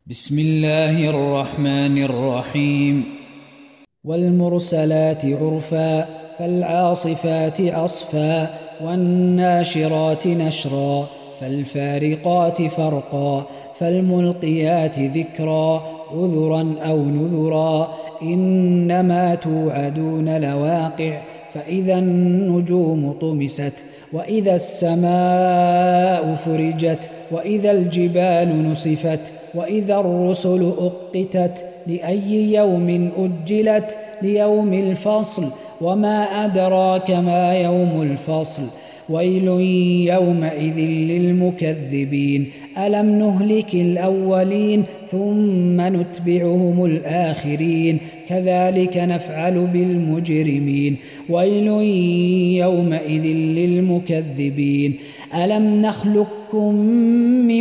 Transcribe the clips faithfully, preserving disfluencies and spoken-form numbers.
بسم الله الرحمن الرحيم. والمرسلات عرفا فالعاصفات عصفا والناشرات نشرا فالفارقات فرقا فالملقيات ذكرا عذرا أو نذرا إنما توعدون لواقع فإذا النجوم طمست وإذا السماء فرجت وإذا الجبال نسفت وإذا الرسل أقتت لأي يوم أجلت ليوم الفصل وما أدراك ما يوم الفصل ويل يومئذ للمكذبين ألم نهلك الأولين ثم نتبعهم الآخرين كذلك نفعل بالمجرمين ويل يومئذ للمكذبين ألم نخلقكم من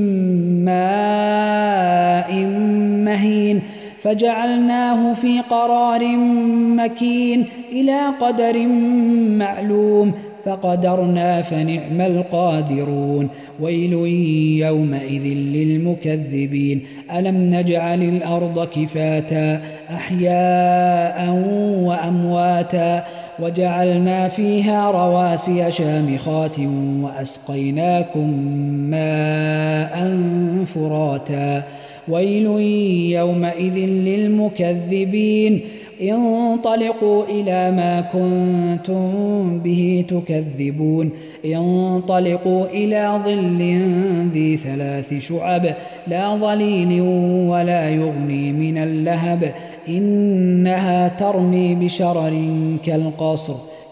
ماء مهين فجعلناه في قرار مكين إلى قدر معلوم فقدرنا فنعم القادرون ويل يومئذ للمكذبين ألم نجعل الأرض كفاتا أحياء وأمواتا وجعلنا فيها رواسي شامخات وأسقيناكم ماء فراتا ويل يومئذ للمكذبين انطلقوا إلى ما كنتم به تكذبون انطلقوا إلى ظل ذي ثلاث شعب لا ظليل ولا يغني من اللهب إنها ترمي بشرر كالقصر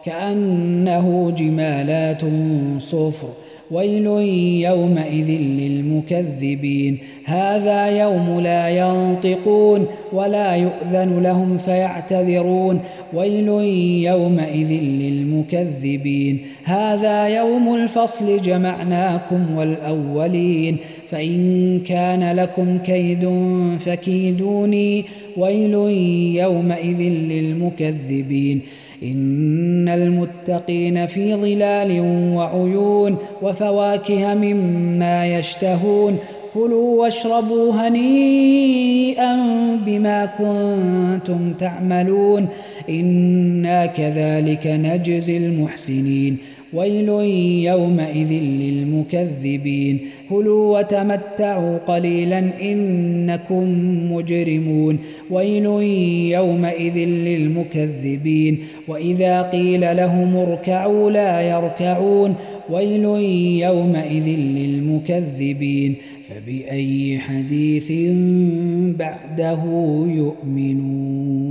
كأنه جمالات صفر ويل يومئذ للمكذبين هذا يوم لا ينطقون ولا يؤذن لهم فيعتذرون ويل يومئذ للمكذبين هذا يوم الفصل جمعناكم والأولين فإن كان لكم كيد فكيدوني ويل يومئذ للمكذبين إن المتقين في ظلال وعيون وفواكه مما يشتهون كلوا واشربوا هنيئا بما كنتم تعملون إنا كذلك نجزي المحسنين ويل يومئذ للمكذبين كلوا وتمتعوا قليلا إنكم مجرمون ويل يومئذ للمكذبين وإذا قيل لهم اركعوا لا يركعون ويل يومئذ للمكذبين فبأي حديث بعده يؤمنون.